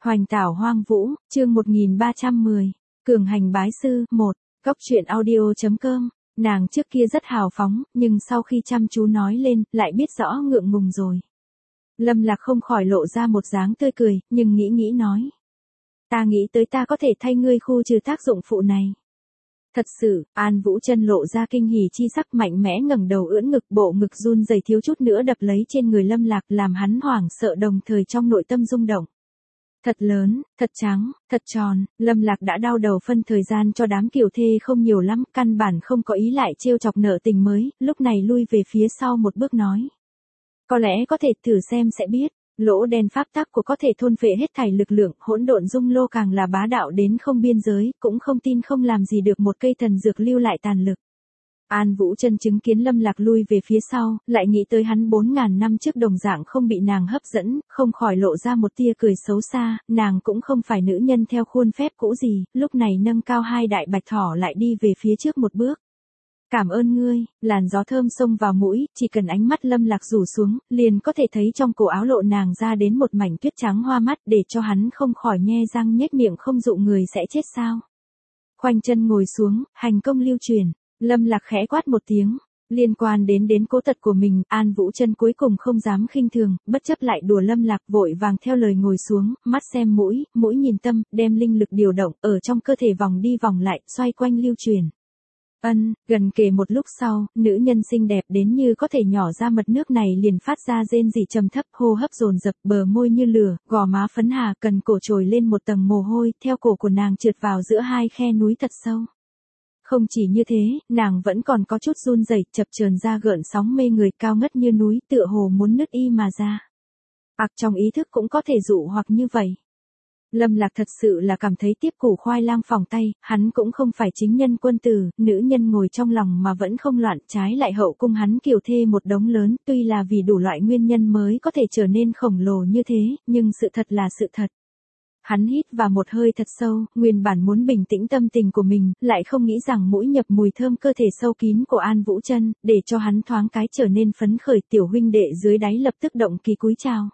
Hoành tảo hoang vũ, chương 1310. Cường hành bái sư, 1. Góc truyện audio.com. Nàng trước kia rất hào phóng, nhưng sau khi chăm chú nói lên, lại biết rõ ngượng ngùng rồi. Lâm Lạc không khỏi lộ ra một dáng tươi cười, nhưng nghĩ nói. Ta nghĩ tới ta có thể thay ngươi khu trừ tác dụng phụ này. Thật sự, An Vũ Chân lộ ra kinh hỉ chi sắc, mạnh mẽ ngẩng đầu ưỡn ngực, bộ ngực run rẩy thiếu chút nữa đập lấy trên người Lâm Lạc, làm hắn hoảng sợ đồng thời trong nội tâm rung động. Thật lớn, thật trắng, thật tròn, Lâm Lạc đã đau đầu phân thời gian cho đám kiều thê không nhiều lắm, căn bản không có ý lại trêu chọc nợ tình mới, lúc này lui về phía sau một bước nói. Có lẽ có thể thử xem sẽ biết, lỗ đen pháp tắc của có thể thôn phệ hết thảy lực lượng, hỗn độn dung lô càng là bá đạo đến không biên giới, cũng không tin không làm gì được một cây thần dược lưu lại tàn lực. An Vũ Chân chứng kiến Lâm Lạc lui về phía sau, lại nghĩ tới hắn 4.000 năm trước đồng dạng không bị nàng hấp dẫn, không khỏi lộ ra một tia cười xấu xa, nàng cũng không phải nữ nhân theo khuôn phép cũ gì, lúc này nâng cao hai đại bạch thỏ lại đi về phía trước một bước. Cảm ơn ngươi, làn gió thơm xông vào mũi, chỉ cần ánh mắt Lâm Lạc rủ xuống, liền có thể thấy trong cổ áo lộ nàng ra đến một mảnh tuyết trắng hoa mắt, để cho hắn không khỏi nhe răng nhếch miệng, không dụ người sẽ chết sao. Khoanh chân ngồi xuống, hành công lưu truyền. Lâm Lạc khẽ quát một tiếng, liên quan đến cố tật của mình, An Vũ Chân cuối cùng không dám khinh thường, bất chấp lại đùa Lâm Lạc, vội vàng theo lời ngồi xuống, mắt xem mũi, mũi nhìn tâm, đem linh lực điều động, ở trong cơ thể vòng đi vòng lại, xoay quanh lưu truyền. Gần kề một lúc sau, nữ nhân xinh đẹp đến như có thể nhỏ ra mật nước này liền phát ra rên rỉ trầm thấp, hô hấp dồn dập, bờ môi như lửa, gò má phấn hà, cần cổ trồi lên một tầng mồ hôi, theo cổ của nàng trượt vào giữa hai khe núi thật sâu. Không chỉ như thế, nàng vẫn còn có chút run rẩy, chập chờn ra gợn sóng mê người, cao ngất như núi, tựa hồ muốn nứt y mà ra. Trong ý thức cũng có thể dụ hoặc như vậy. Lâm Lạc thật sự là cảm thấy tiếp củ khoai lang phỏng tay, hắn cũng không phải chính nhân quân tử, nữ nhân ngồi trong lòng mà vẫn không loạn, trái lại hậu cung hắn kiều thê một đống lớn, tuy là vì đủ loại nguyên nhân mới có thể trở nên khổng lồ như thế, nhưng sự thật là sự thật. Hắn hít vào một hơi thật sâu, nguyên bản muốn bình tĩnh tâm tình của mình, lại không nghĩ rằng mũi nhập mùi thơm cơ thể sâu kín của An Vũ Chân, để cho hắn thoáng cái trở nên phấn khởi. Tiểu huynh đệ dưới đáy lập tức động kỳ cúi chào.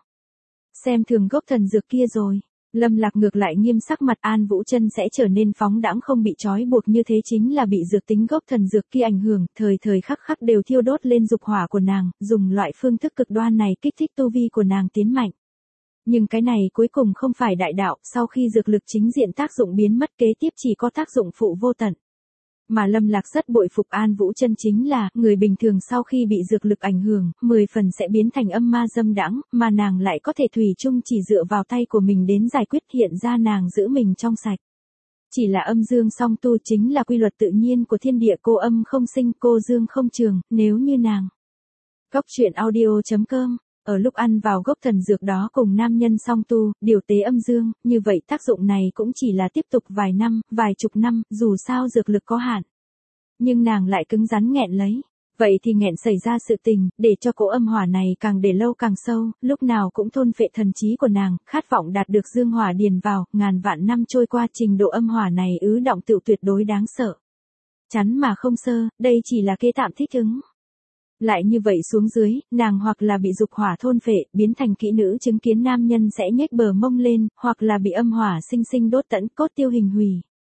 Xem thường gốc thần dược kia rồi. Lâm Lạc ngược lại nghiêm sắc mặt, An Vũ Chân sẽ trở nên phóng đãng không bị trói buộc như thế chính là bị dược tính gốc thần dược kia ảnh hưởng, thời khắc khắc đều thiêu đốt lên dục hỏa của nàng, dùng loại phương thức cực đoan này kích thích tu vi của nàng tiến mạnh. Nhưng cái này cuối cùng không phải đại đạo, sau khi dược lực chính diện tác dụng biến mất, kế tiếp chỉ có tác dụng phụ vô tận. Mà Lâm Lạc rất bội phục An Vũ Chân chính là, người bình thường sau khi bị dược lực ảnh hưởng, 10 phần sẽ biến thành âm ma dâm đãng, mà nàng lại có thể thủy chung chỉ dựa vào tay của mình đến giải quyết, hiện ra nàng giữ mình trong sạch. Chỉ là âm dương song tu chính là quy luật tự nhiên của thiên địa, cô âm không sinh, cô dương không trường, nếu như nàng. Góc truyện audio.com. Ở lúc ăn vào gốc thần dược đó cùng nam nhân song tu, điều tế âm dương, như vậy tác dụng này cũng chỉ là tiếp tục vài năm, vài chục năm, dù sao dược lực có hạn. Nhưng nàng lại cứng rắn nghẹn lấy. Vậy thì nghẹn xảy ra sự tình, để cho cỗ âm hỏa này càng để lâu càng sâu, lúc nào cũng thôn phệ thần trí của nàng, khát vọng đạt được dương hỏa điền vào, ngàn vạn năm trôi qua trình độ âm hỏa này ứ động tựu tuyệt đối đáng sợ. Chắn mà không sơ, đây chỉ là kế tạm thích ứng. Lại như vậy xuống dưới, nàng hoặc là bị dục hỏa thôn phệ, biến thành kỹ nữ chứng kiến nam nhân sẽ nhếch bờ mông lên, hoặc là bị âm hỏa sinh sinh đốt tận, cốt tiêu hình hủy.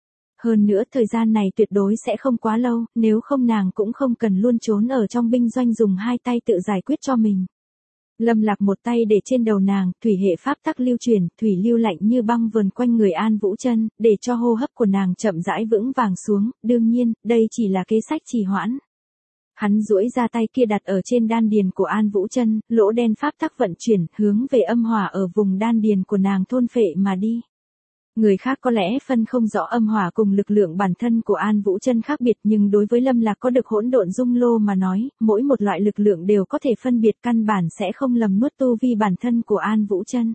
Hơn nữa thời gian này tuyệt đối sẽ không quá lâu, nếu không nàng cũng không cần luôn trốn ở trong binh doanh dùng hai tay tự giải quyết cho mình. Lâm Lạc một tay để trên đầu nàng, thủy hệ pháp tắc lưu truyền, thủy lưu lạnh như băng vờn quanh người An Vũ Chân, để cho hô hấp của nàng chậm rãi vững vàng xuống, đương nhiên, đây chỉ là kế sách trì hoãn. Hắn duỗi ra tay kia đặt ở trên đan điền của An Vũ Chân, lỗ đen pháp tắc vận chuyển, hướng về âm hỏa ở vùng đan điền của nàng thôn phệ mà đi. Người khác có lẽ phân không rõ âm hỏa cùng lực lượng bản thân của An Vũ Chân khác biệt, nhưng đối với Lâm Lạc có được hỗn độn dung lô mà nói, mỗi một loại lực lượng đều có thể phân biệt, căn bản sẽ không lầm nuốt tu vi bản thân của An Vũ Chân.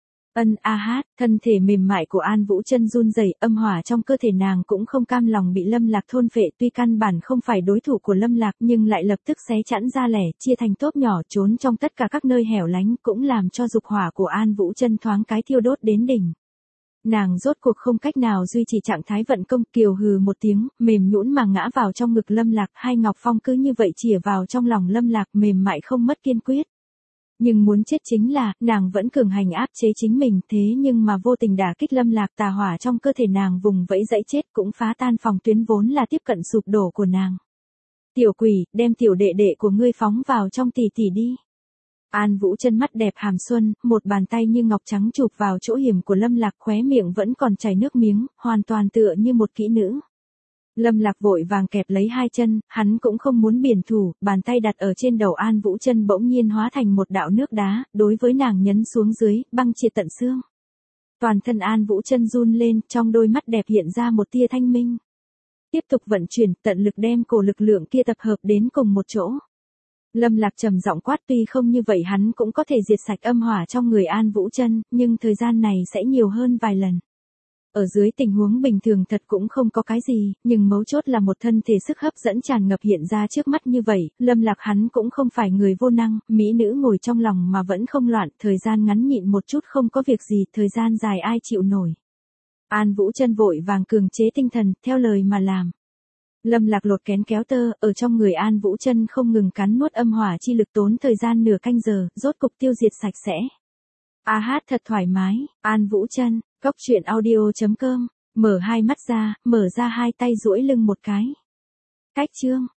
Thân thể mềm mại của An Vũ Chân run rẩy, âm hỏa trong cơ thể nàng cũng không cam lòng bị Lâm Lạc thôn phệ, tuy căn bản không phải đối thủ của Lâm Lạc nhưng lại lập tức xé chẵn ra lẻ, chia thành tốp nhỏ trốn trong tất cả các nơi hẻo lánh, cũng làm cho dục hỏa của An Vũ Chân thoáng cái thiêu đốt đến đỉnh. Nàng rốt cuộc không cách nào duy trì trạng thái vận công, kiều hừ một tiếng, mềm nhũn mà ngã vào trong ngực Lâm Lạc, hai ngọc phong cứ như vậy chìa vào trong lòng Lâm Lạc, mềm mại không mất kiên quyết. Nhưng muốn chết chính là, nàng vẫn cường hành áp chế chính mình, thế nhưng mà vô tình đả kích Lâm Lạc, tà hỏa trong cơ thể nàng vùng vẫy dãy chết cũng phá tan phòng tuyến vốn là tiếp cận sụp đổ của nàng. Tiểu quỷ, đem tiểu đệ đệ của ngươi phóng vào trong tỷ tỷ đi. An Vũ Chân mắt đẹp hàm xuân, một bàn tay như ngọc trắng chụp vào chỗ hiểm của Lâm Lạc, khóe miệng vẫn còn chảy nước miếng, hoàn toàn tựa như một kỹ nữ. Lâm Lạc vội vàng kẹp lấy hai chân, hắn cũng không muốn biển thủ, bàn tay đặt ở trên đầu An Vũ Chân bỗng nhiên hóa thành một đạo nước đá, đối với nàng nhấn xuống dưới, băng triệt tận xương. Toàn thân An Vũ Chân run lên, trong đôi mắt đẹp hiện ra một tia thanh minh. Tiếp tục vận chuyển, tận lực đem cổ lực lượng kia tập hợp đến cùng một chỗ. Lâm Lạc trầm giọng quát, tuy không như vậy hắn cũng có thể diệt sạch âm hỏa trong người An Vũ Chân, nhưng thời gian này sẽ nhiều hơn vài lần. Ở dưới tình huống bình thường thật cũng không có cái gì, nhưng mấu chốt là một thân thể sức hấp dẫn tràn ngập hiện ra trước mắt như vậy, Lâm Lạc hắn cũng không phải người vô năng, mỹ nữ ngồi trong lòng mà vẫn không loạn, thời gian ngắn nhịn một chút không có việc gì, thời gian dài ai chịu nổi. An Vũ Chân vội vàng cường chế tinh thần, theo lời mà làm. Lâm Lạc lột kén kéo tơ, ở trong người An Vũ Chân không ngừng cắn nuốt âm hỏa chi lực, tốn thời gian nửa canh giờ, rốt cục tiêu diệt sạch sẽ. A hát thật thoải mái, An Vũ Chân, Cóc Truyện Audio.com, mở hai mắt ra, mở ra hai tay duỗi lưng một cái. Cách chương.